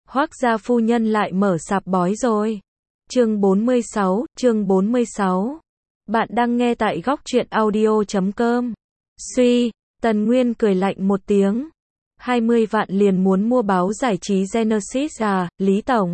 Hoác gia phu nhân lại mở sạp bói rồi. Chương 46. Bạn đang nghe tại góc truyện audio.com. Suy, Tần Nguyên cười lạnh một tiếng. 20 vạn liền muốn mua báo giải trí Genesis à, Lý Tổng?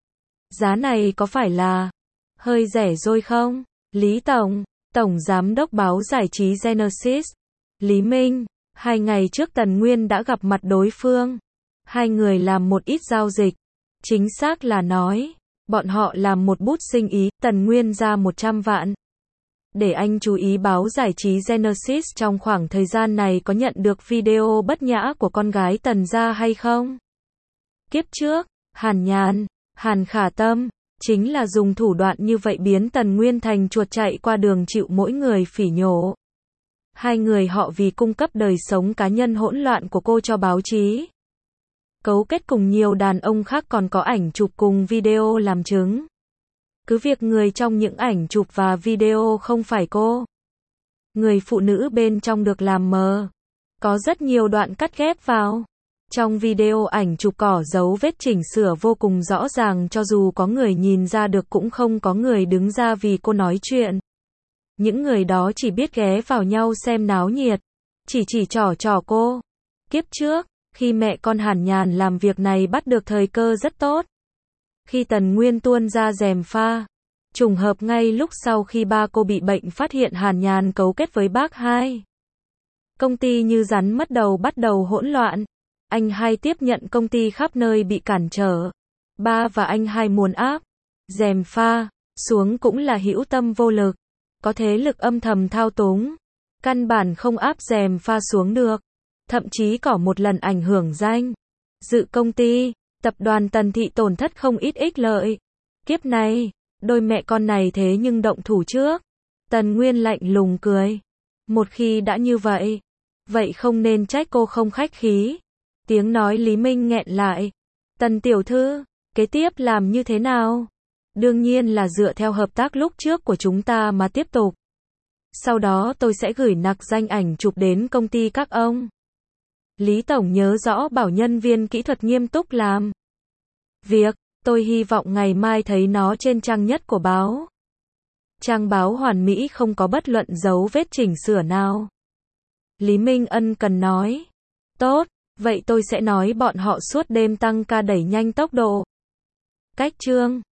Giá này có phải là hơi rẻ rồi không? Lý Tổng, Tổng Giám đốc báo giải trí Genesis. Lý Minh, 2 ngày trước Tần Nguyên đã gặp mặt đối phương. Hai người làm một ít giao dịch. Chính xác là nói, bọn họ làm một bút sinh ý, Tần Nguyên ra 100 vạn. Để anh chú ý báo giải trí Genesis trong khoảng thời gian này có nhận được video bất nhã của con gái Tần gia hay không? Kiếp trước, Hàn Nhàn, Hàn Khả Tâm, chính là dùng thủ đoạn như vậy biến Tần Nguyên thành chuột chạy qua đường chịu mỗi người phỉ nhổ. Hai người họ vì cung cấp đời sống cá nhân hỗn loạn của cô cho báo chí. Cấu kết cùng nhiều đàn ông khác còn có ảnh chụp cùng video làm chứng. Cứ việc người trong những ảnh chụp và video không phải cô. Người phụ nữ bên trong được làm mờ. Có rất nhiều đoạn cắt ghép vào. Trong video ảnh chụp có dấu vết chỉnh sửa vô cùng rõ ràng, cho dù có người nhìn ra được cũng không có người đứng ra vì cô nói chuyện. Những người đó chỉ biết ghé vào nhau xem náo nhiệt. Chỉ trỏ cô. Kiếp trước, khi mẹ con Hàn Nhàn làm việc này bắt được thời cơ rất tốt. Khi Tần Nguyên tuôn ra gièm pha, trùng hợp ngay lúc sau khi ba cô bị bệnh phát hiện Hàn Nhàn cấu kết với bác hai. Công ty như rắn mất đầu bắt đầu hỗn loạn. Anh hai tiếp nhận công ty khắp nơi bị cản trở. Ba và anh hai muốn áp gièm pha xuống cũng là hữu tâm vô lực. Có thế lực âm thầm thao túng. Căn bản không áp gièm pha xuống được. Thậm chí có một lần ảnh hưởng danh dự công ty, tập đoàn Tần Thị tổn thất không ít ích lợi. Kiếp này, đôi mẹ con này thế nhưng động thủ trước. Tần Nguyên lạnh lùng cười. Một khi đã như vậy, vậy không nên trách cô không khách khí. Tiếng nói Lý Minh nghẹn lại. Tần tiểu thư, kế tiếp làm như thế nào? Đương nhiên là dựa theo hợp tác lúc trước của chúng ta mà tiếp tục. Sau đó tôi sẽ gửi nặc danh ảnh chụp đến công ty các ông. Lý Tổng nhớ rõ bảo nhân viên kỹ thuật nghiêm túc làm việc, tôi hy vọng ngày mai thấy nó trên trang nhất của báo. Trang báo hoàn mỹ không có bất luận dấu vết chỉnh sửa nào. Lý Minh ân cần nói. Tốt, vậy tôi sẽ nói bọn họ suốt đêm tăng ca đẩy nhanh tốc độ. Cách chương